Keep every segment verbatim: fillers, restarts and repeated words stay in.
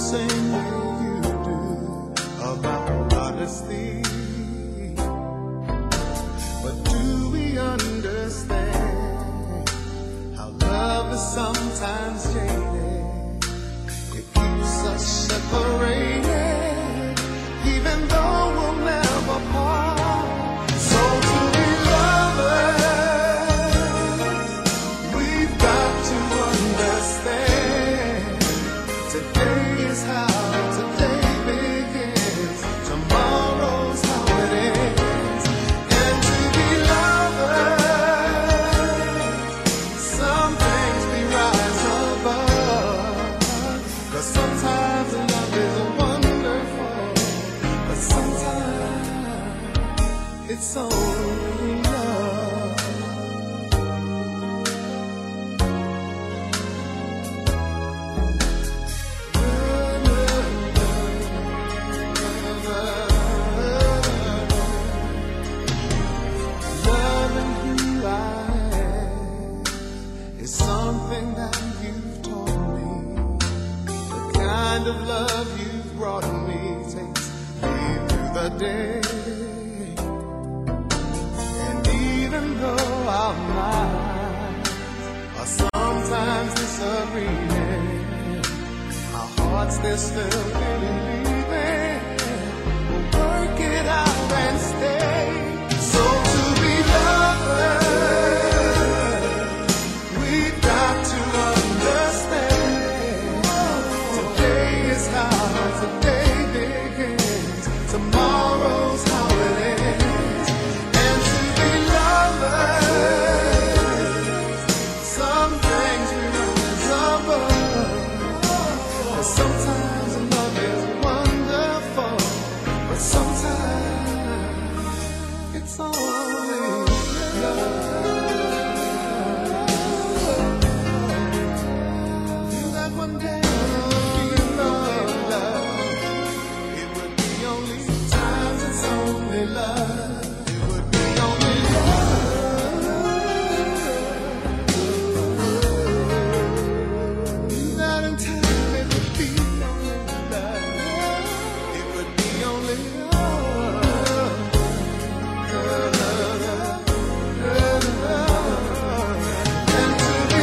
same way you do about honesty. But do we understand how love is sometimes jaded? It keeps us separated, even though we'll never part. So to be lovers, we've got to understand. Today is how today begins, tomorrow's how it ends. And to be lovers, some things we rise above. 'Cause sometimes love is wonderful, but sometimes it's only love. Loving who I am is something that you've taught me. The kind of love you've brought me takes me through the day. And even though our minds are sometimes disagreeing, our hearts, they're still believing. We'll work it out and stay. So to be lovers, we've got to understand. Today is how today begins, tomorrow's how it ends. And to be lovers, some things we rise above. 'Cause sometimes love is wonderful, but sometimes it's only love. That one day we'll be only love. It would be only sometimes it's only love. It would be only love. That in time it would be only love. It would be only love. And to be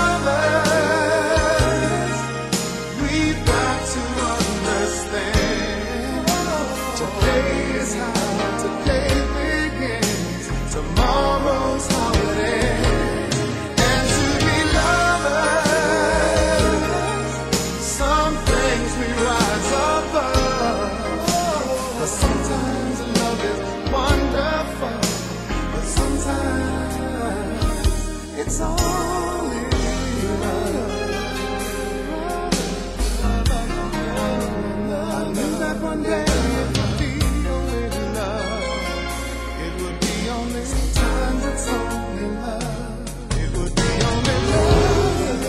lovers, we've got to understand. Today is how today begins, tomorrow's how it ends. And to be lovers, some things we rise above. But sometimes love is wonderful, but sometimes it's only love. I knew that one day it would be only love. It would be only sometimes it's only love. It would be only love.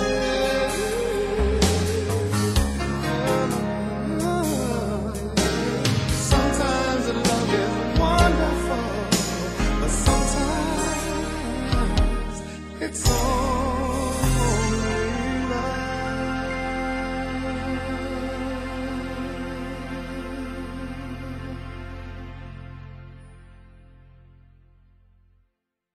Sometimes love is wonderful, but sometimes it's only